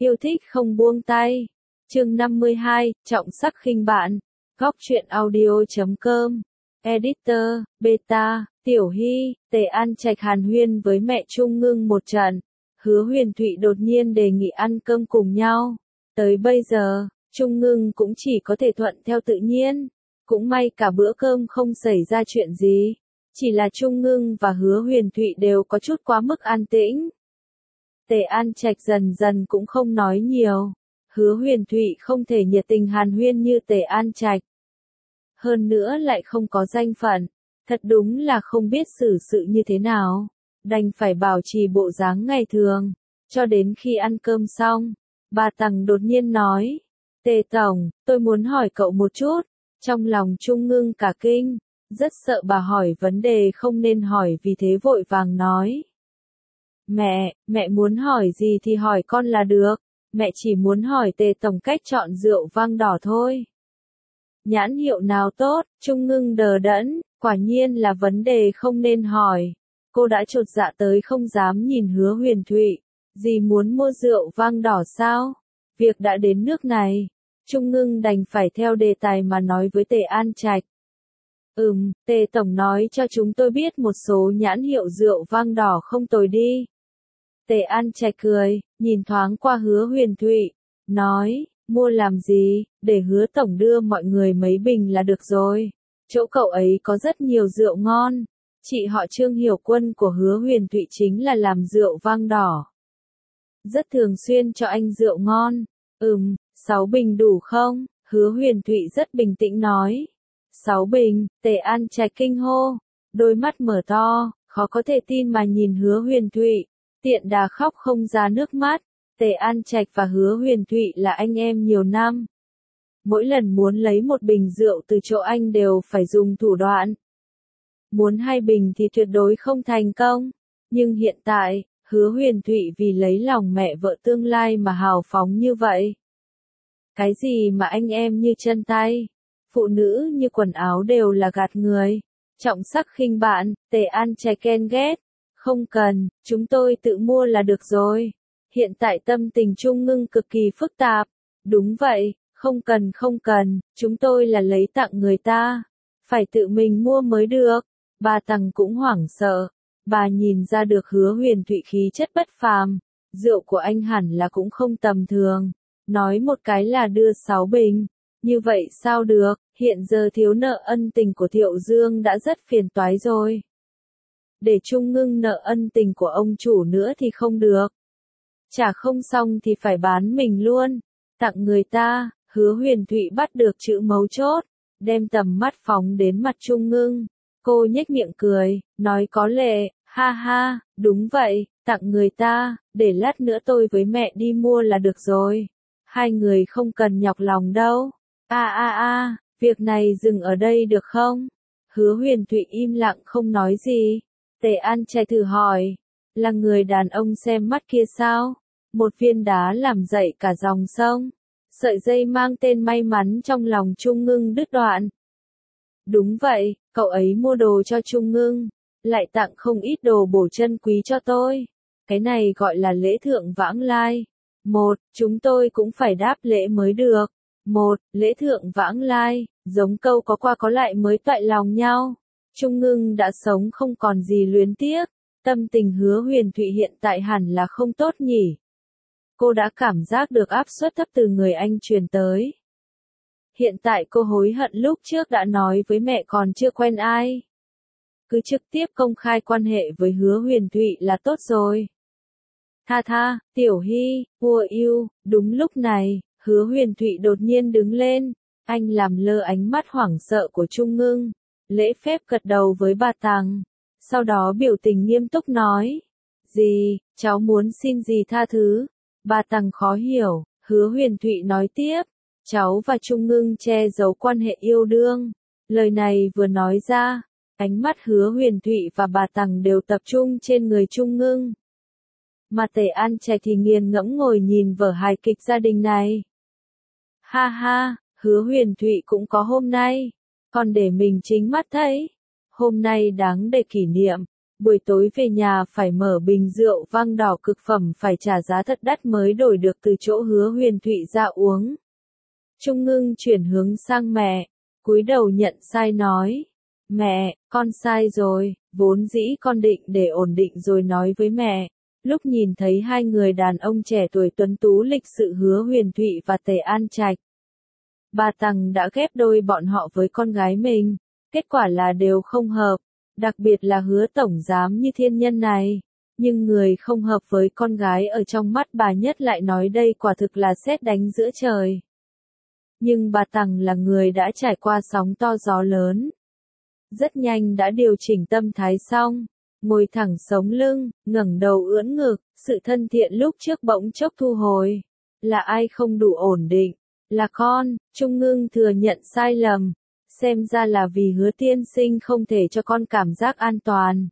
yêu thích không buông tay. Chương 52, trọng sắc khinh bạn. Góc truyện audio.com. Editor, Beta, Tiểu Hy, Tề An Trạch hàn huyên với mẹ Trung Ngưng một trận. Hứa Huyền Thụy đột nhiên đề nghị ăn cơm cùng nhau. Tới bây giờ, Trung Ngưng cũng chỉ có thể thuận theo tự nhiên. Cũng may cả bữa cơm không xảy ra chuyện gì. Chỉ là Trung Ngưng và Hứa Huyền Thụy đều có chút quá mức an tĩnh. Tề An Trạch dần dần cũng không nói nhiều. Hứa Huyền Thụy không thể nhiệt tình hàn huyên như Tề An Trạch. Hơn nữa lại không có danh phận. Thật đúng là không biết xử sự như thế nào. Đành phải bảo trì bộ dáng ngày thường. Cho đến khi ăn cơm xong, bà Tằng đột nhiên nói. Tề Tổng, tôi muốn hỏi cậu một chút. Trong lòng Trung Ngưng cả kinh. Rất sợ bà hỏi vấn đề không nên hỏi vì thế vội vàng nói. Mẹ muốn hỏi gì thì hỏi con là được. Mẹ chỉ muốn hỏi Tề Tổng cách chọn rượu vang đỏ thôi. Nhãn hiệu nào tốt, Trung Ngưng đờ đẫn, quả nhiên là vấn đề không nên hỏi. Cô đã chột dạ tới không dám nhìn Hứa Huyền Thụy. Dì muốn mua rượu vang đỏ sao? Việc đã đến nước này. Trung Ngưng đành phải theo đề tài mà nói với Tề An Trạch. Tề Tổng nói cho chúng tôi biết một số nhãn hiệu rượu vang đỏ không tồi đi. Tề An Trạch cười, nhìn thoáng qua Hứa Huyền Thụy, nói, mua làm gì, để Hứa Tổng đưa mọi người mấy bình là được rồi. Chỗ cậu ấy có rất nhiều rượu ngon. Chị họ Trương Hiểu Quân của Hứa Huyền Thụy chính là làm rượu vang đỏ. Rất thường xuyên cho anh rượu ngon. 6 bình đủ không? Hứa Huyền Thụy rất bình tĩnh nói. 6 bình, Tề An Trạch kinh hô. Đôi mắt mở to, khó có thể tin mà nhìn Hứa Huyền Thụy. Tiện đà khóc không ra nước mắt. Tề An Trạch và Hứa Huyền Thụy là anh em nhiều năm. Mỗi lần muốn lấy một bình rượu từ chỗ anh đều phải dùng thủ đoạn. Muốn 2 bình thì tuyệt đối không thành công. Nhưng hiện tại, Hứa Huyền Thụy vì lấy lòng mẹ vợ tương lai mà hào phóng như vậy. Cái gì mà anh em như chân tay, phụ nữ như quần áo đều là gạt người. Trọng sắc khinh bạn, Tề An Trạch ghen ghét. Không cần, chúng tôi tự mua là được rồi. Hiện tại tâm tình Trung Ngưng cực kỳ phức tạp. Đúng vậy, không cần, chúng tôi là lấy tặng người ta. Phải tự mình mua mới được. Bà Tằng cũng hoảng sợ. Bà nhìn ra được Hứa Huyền Thụy khí chất bất phàm. Rượu của anh hẳn là cũng không tầm thường. Nói một cái là đưa 6 bình. Như vậy sao được, hiện giờ thiếu nợ ân tình của Thiệu Dương đã rất phiền toái rồi. Để Trung Ngưng nợ ân tình của ông chủ nữa thì không được. Trả không xong thì phải bán mình luôn. Tặng người ta, Hứa Huyền Thụy bắt được chữ mấu chốt. Đem tầm mắt phóng đến mặt Trung Ngưng. Cô nhếch miệng cười, nói có lệ, ha ha, đúng vậy, tặng người ta, để lát nữa tôi với mẹ đi mua là được rồi. Hai người không cần nhọc lòng đâu. Việc này dừng ở đây được không? Hứa Huyền Thụy im lặng không nói gì. Tề An Trạch thử hỏi, là người đàn ông xem mắt kia sao? Một viên đá làm dậy cả dòng sông. Sợi dây mang tên may mắn trong lòng Trung Ngưng đứt đoạn. Đúng vậy, cậu ấy mua đồ cho Trung Ngưng, lại tặng không ít đồ bổ chân quý cho tôi. Cái này gọi là lễ thượng vãng lai. Chúng tôi cũng phải đáp lễ mới được. Lễ thượng vãng lai, giống câu có qua có lại mới toại lòng nhau. Trung Ngưng đã sống không còn gì luyến tiếc. Tâm tình Hứa Huyền Thụy hiện tại hẳn là không tốt nhỉ. Cô đã cảm giác được áp suất thấp từ người anh truyền tới. Hiện tại cô hối hận lúc trước đã nói với mẹ còn chưa quen ai. Cứ trực tiếp công khai quan hệ với Hứa Huyền Thụy là tốt rồi. Tha, Tiểu Hy, vua yêu. Đúng lúc này, Hứa Huyền Thụy đột nhiên đứng lên. Anh làm lơ ánh mắt hoảng sợ của Trung Ngưng. Lễ phép gật đầu với bà Tằng. Sau đó biểu tình nghiêm túc nói. Gì, cháu muốn xin gì tha thứ? Bà Tằng khó hiểu. Hứa Huyền Thụy nói tiếp. Cháu và Trung Ngưng che giấu quan hệ yêu đương. Lời này vừa nói ra, ánh mắt Hứa Huyền Thụy và bà Tằng đều tập trung trên người Trung Ngưng. Mà Tề An Trạch thì nghiền ngẫm ngồi nhìn vở hài kịch gia đình này. Ha ha, Hứa Huyền Thụy cũng có hôm nay, còn để mình chính mắt thấy. Hôm nay đáng để kỷ niệm. Buổi tối về nhà phải mở bình rượu vang đỏ cực phẩm phải trả giá thật đắt mới đổi được từ chỗ Hứa Huyền Thụy ra uống. Trung Ngưng chuyển hướng sang mẹ, cúi đầu nhận sai nói. Mẹ, con sai rồi, vốn dĩ con định để ổn định rồi nói với mẹ. Lúc nhìn thấy hai người đàn ông trẻ tuổi tuấn tú lịch sự Hứa Huyền Thụy và Tề An Trạch. Bà Tằng đã ghép đôi bọn họ với con gái mình, kết quả là đều không hợp, đặc biệt là Hứa tổng giám như thiên nhân này. Nhưng người không hợp với con gái ở trong mắt bà nhất lại nói đây quả thực là sét đánh giữa trời. Nhưng bà Tằng là người đã trải qua sóng to gió lớn. Rất nhanh đã điều chỉnh tâm thái xong, ngồi thẳng sống lưng, ngẩng đầu ưỡn ngực, sự thân thiện lúc trước bỗng chốc thu hồi. Là ai không đủ ổn định? Là con. Trung Ngưng thừa nhận sai lầm. Xem ra là vì Hứa tiên sinh không thể cho con cảm giác an toàn.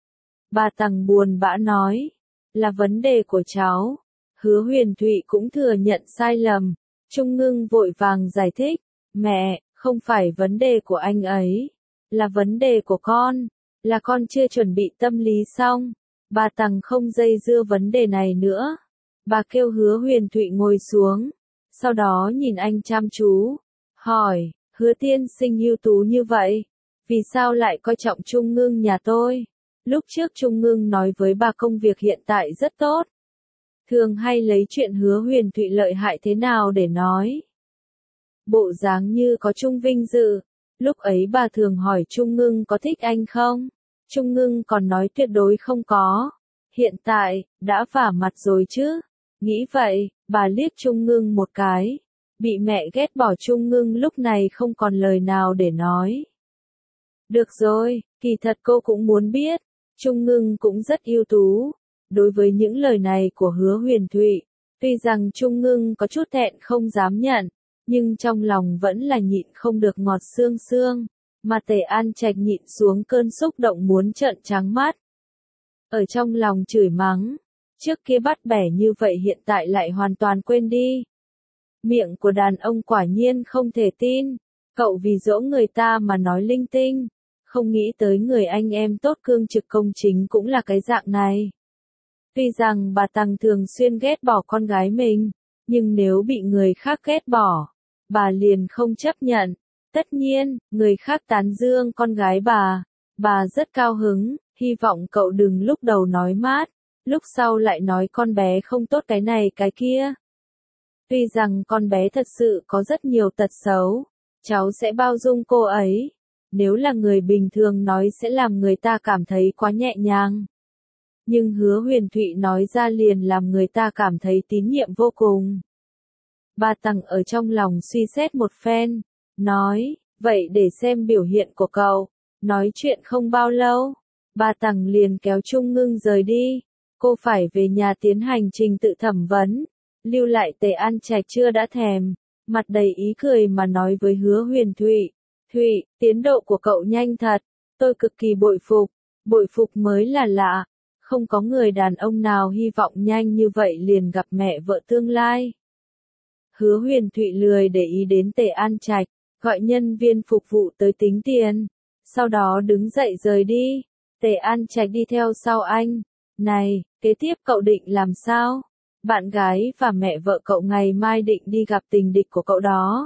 Bà Tằng buồn bã nói. Là vấn đề của cháu. Hứa Huyền Thụy cũng thừa nhận sai lầm. Trung Ngưng vội vàng giải thích. Mẹ, không phải vấn đề của anh ấy. Là vấn đề của con. Là con chưa chuẩn bị tâm lý xong. Bà Tằng không dây dưa vấn đề này nữa. Bà kêu Hứa Huyền Thụy ngồi xuống. Sau đó nhìn anh chăm chú. Hỏi, Hứa tiên sinh ưu tú như vậy. Vì sao lại coi trọng Trung Ngưng nhà tôi? Lúc trước Trung Ngưng nói với bà công việc hiện tại rất tốt. Thường hay lấy chuyện Hứa Huyền Thụy lợi hại thế nào để nói. Bộ dáng như có chung vinh dự. Lúc ấy bà thường hỏi Trung Ngưng có thích anh không? Trung Ngưng còn nói tuyệt đối không có. Hiện tại, đã vả mặt rồi chứ? Nghĩ vậy, bà liếc Trung Ngưng một cái. Bị mẹ ghét bỏ Trung Ngưng lúc này không còn lời nào để nói. Được rồi, kỳ thật cô cũng muốn biết. Trung Ngưng cũng rất ưu tú. Đối với những lời này của Hứa Huyền Thụy, tuy rằng Trung Ngưng có chút thẹn không dám nhận, nhưng trong lòng vẫn là nhịn không được ngọt xương xương, mà Tề An Trạch nhịn xuống cơn xúc động muốn trợn trắng mắt. Ở trong lòng chửi mắng, trước kia bắt bẻ như vậy hiện tại lại hoàn toàn quên đi. Miệng của đàn ông quả nhiên không thể tin, cậu vì dỗ người ta mà nói linh tinh, không nghĩ tới người anh em tốt cương trực công chính cũng là cái dạng này. Tuy rằng bà Tằng thường xuyên ghét bỏ con gái mình, nhưng nếu bị người khác ghét bỏ, bà liền không chấp nhận. Tất nhiên, người khác tán dương con gái bà rất cao hứng, hy vọng cậu đừng lúc đầu nói mát, lúc sau lại nói con bé không tốt cái này cái kia. Tuy rằng con bé thật sự có rất nhiều tật xấu, cháu sẽ bao dung cô ấy. Nếu là người bình thường nói sẽ làm người ta cảm thấy quá nhẹ nhàng. Nhưng Hứa Huyền Thụy nói ra liền làm người ta cảm thấy tín nhiệm vô cùng. Bà Tằng ở trong lòng suy xét một phen, nói, vậy để xem biểu hiện của cậu. Nói chuyện không bao lâu, bà Tằng liền kéo Trung Ngưng rời đi. Cô phải về nhà tiến hành trình tự thẩm vấn. Lưu lại Tề An Trạch chưa đã thèm, mặt đầy ý cười mà nói với Hứa Huyền Thụy. Thụy, tiến độ của cậu nhanh thật, tôi cực kỳ bội phục mới là lạ. Không có người đàn ông nào hy vọng nhanh như vậy liền gặp mẹ vợ tương lai. Hứa Huyền Thụy lười để ý đến Tề An Trạch, gọi nhân viên phục vụ tới tính tiền, sau đó đứng dậy rời đi. Tề An Trạch đi theo sau anh. Này, kế tiếp cậu định làm sao? Bạn gái và mẹ vợ cậu ngày mai định đi gặp tình địch của cậu đó.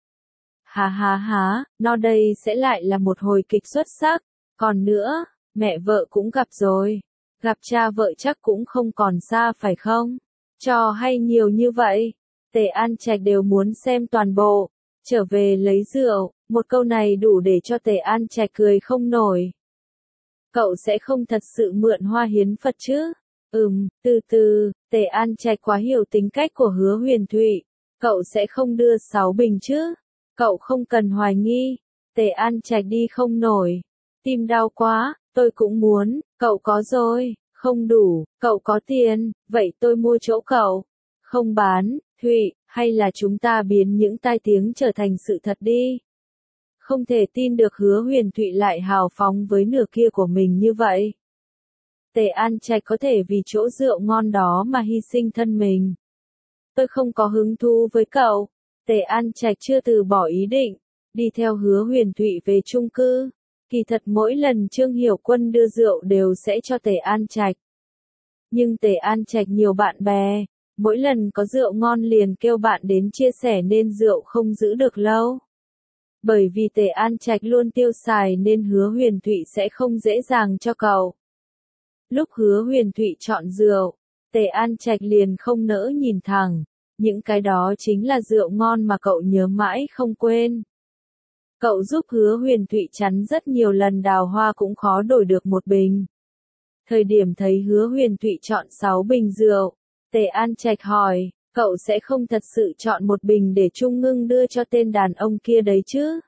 Há, nó đây sẽ lại là một hồi kịch xuất sắc. Còn nữa, mẹ vợ cũng gặp rồi. Gặp cha vợ chắc cũng không còn xa phải không? Trò hay nhiều như vậy. Tề An Trạch đều muốn xem toàn bộ. Trở về lấy rượu, một câu này đủ để cho Tề An Trạch cười không nổi. Cậu sẽ không thật sự mượn hoa hiến Phật chứ? Từ từ, Tề An Trạch quá hiểu tính cách của Hứa Huyền Thụy. Cậu sẽ không đưa 6 bình chứ? Cậu không cần hoài nghi. Tề An Trạch đi không nổi. Tim đau quá, tôi cũng muốn, cậu có rồi, không đủ, cậu có tiền, vậy tôi mua chỗ cậu. Không bán, Thụy, hay là chúng ta biến những tai tiếng trở thành sự thật đi. Không thể tin được Hứa Huyền Thụy lại hào phóng với nửa kia của mình như vậy. Tề An Trạch có thể vì chỗ rượu ngon đó mà hy sinh thân mình. Tôi không có hứng thú với cậu. Tề An Trạch chưa từ bỏ ý định, đi theo Hứa Huyền Thụy về chung cư. Kỳ thật mỗi lần Trương Hiểu Quân đưa rượu đều sẽ cho Tề An Trạch. Nhưng Tề An Trạch nhiều bạn bè, mỗi lần có rượu ngon liền kêu bạn đến chia sẻ nên rượu không giữ được lâu. Bởi vì Tề An Trạch luôn tiêu xài nên Hứa Huyền Thụy sẽ không dễ dàng cho cậu. Lúc Hứa Huyền Thụy chọn rượu, Tề An Trạch liền không nỡ nhìn thẳng, những cái đó chính là rượu ngon mà cậu nhớ mãi không quên. Cậu giúp Hứa Huyền Thụy chắn rất nhiều lần đào hoa cũng khó đổi được một bình. Thời điểm thấy Hứa Huyền Thụy chọn 6 bình rượu, Tề An Trạch hỏi, cậu sẽ không thật sự chọn một bình để Trung Ngưng đưa cho tên đàn ông kia đấy chứ?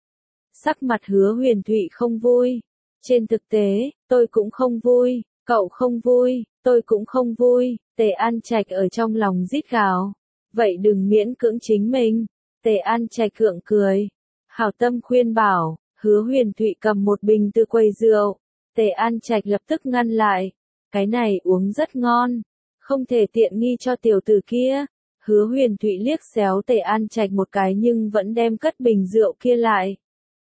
Sắc mặt Hứa Huyền Thụy không vui. Trên thực tế, tôi cũng không vui, cậu không vui, tôi cũng không vui, Tề An Trạch ở trong lòng rít gào. Vậy đừng miễn cưỡng chính mình. Tề An Trạch gượng cười. Hảo tâm khuyên bảo, Hứa Huyền Thụy cầm một bình từ quầy rượu. Tề An Trạch lập tức ngăn lại. Cái này uống rất ngon, không thể tiện nghi cho tiểu tử kia. Hứa Huyền Thụy liếc xéo Tề An Trạch một cái nhưng vẫn đem cất bình rượu kia lại.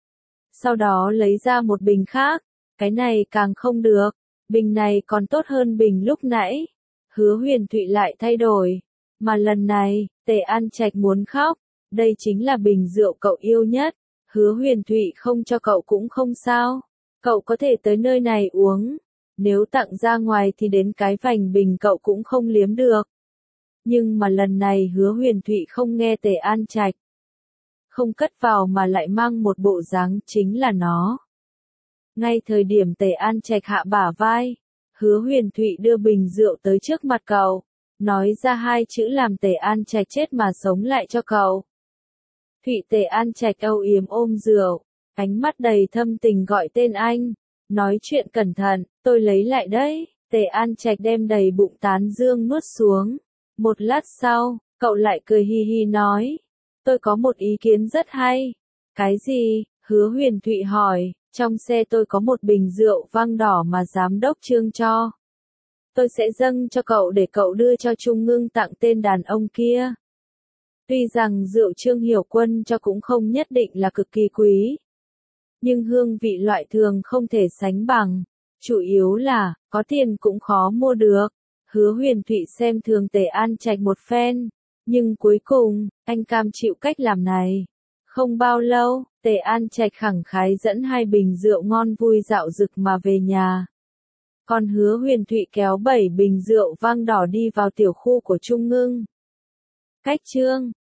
Sau đó lấy ra một bình khác. Cái này càng không được, bình này còn tốt hơn bình lúc nãy. Hứa Huyền Thụy lại thay đổi. Mà lần này, Tề An Trạch muốn khóc. Đây chính là bình rượu cậu yêu nhất. Hứa Huyền Thụy không cho cậu cũng không sao. Cậu có thể tới nơi này uống. Nếu tặng ra ngoài thì đến cái vành bình cậu cũng không liếm được. Nhưng mà lần này Hứa Huyền Thụy không nghe Tề An Trạch. Không cất vào mà lại mang một bộ dáng chính là nó. Ngay thời điểm Tề An Trạch hạ bả vai, Hứa Huyền Thụy đưa bình rượu tới trước mặt cậu, nói ra 2 chữ làm Tề An Trạch chết mà sống lại cho cậu. Thụy Tề An Trạch âu yếm ôm rượu, ánh mắt đầy thâm tình gọi tên anh, nói chuyện cẩn thận, tôi lấy lại đấy. Tề An Trạch đem đầy bụng tán dương nuốt xuống. Một lát sau, cậu lại cười hi hi nói, tôi có một ý kiến rất hay. Cái gì? Hứa Huyền Thụy hỏi. Trong xe tôi có một bình rượu vang đỏ mà giám đốc Trương cho. Tôi sẽ dâng cho cậu để cậu đưa cho Trung Ngưng tặng tên đàn ông kia. Tuy rằng rượu Trương Hiểu Quân cho cũng không nhất định là cực kỳ quý. Nhưng hương vị loại thường không thể sánh bằng. Chủ yếu là, có tiền cũng khó mua được. Hứa Huyền Thụy xem thường Tề An Trạch một phen. Nhưng cuối cùng, anh cam chịu cách làm này. Không bao lâu, Tề An Trạch khẳng khái dẫn 2 bình rượu ngon vui dạo dực mà về nhà. Còn Hứa Huyền Thụy kéo 7 bình rượu vang đỏ đi vào tiểu khu của Trung Ngưng. Cách chương